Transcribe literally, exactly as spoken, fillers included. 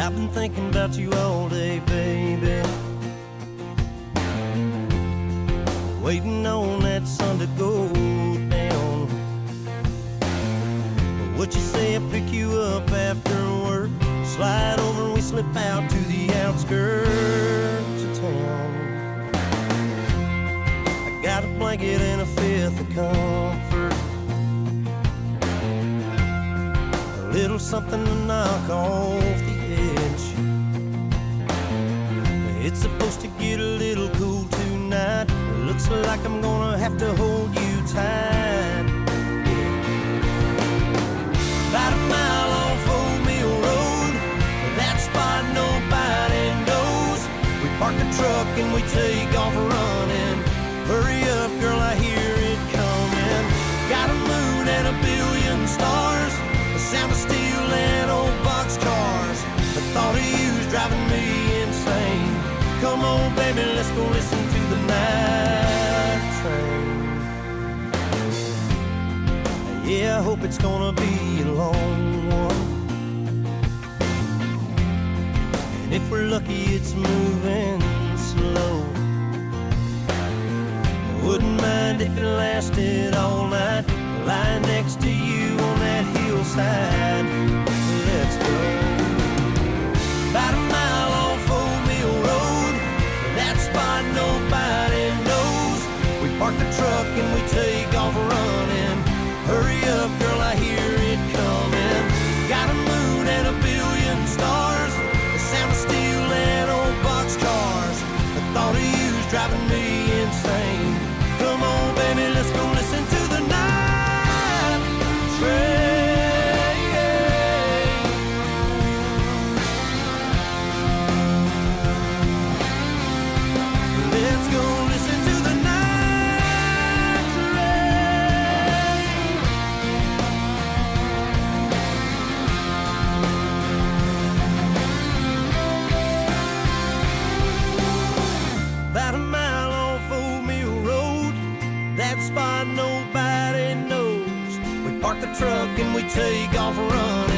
I've been thinking about you all day, baby. Waiting on that sun to go down. What you say I pick you up after work? Slide over and we slip out to the outskirts of town. I got a blanket and a fifth of comfort, a little something to knock off the edge. It's supposed to get a little cool tonight. It looks like I'm gonna have to hold you tight. About a mile off Old Mill Road, that spot nobody knows. We park the truck and we take off running. Hurry up, girl, I hear it coming. Got a moon and a billion stars, the sound of steel and old boxcars. The thought of you's driving me insane. Come on, baby, let's go listen to the night train. Yeah, I hope it's gonna be a long one, and if we're lucky it's moving slow. Wouldn't mind if it lasted all night, lying next to you on that hillside. Let's go. About a mile off Old Mill Road, that spot nobody knows. We park the truck and we take off running. Hurry up, girl, I hear it coming. Got a moon and a billion stars, the sound of steel and old boxcars. The thought of you's driving me insane. Come on, baby, let's go listen to the night train. Let's go listen to the night train. About a mile off Old Mill Road, that spot nobody knows. We park the truck and we take off running.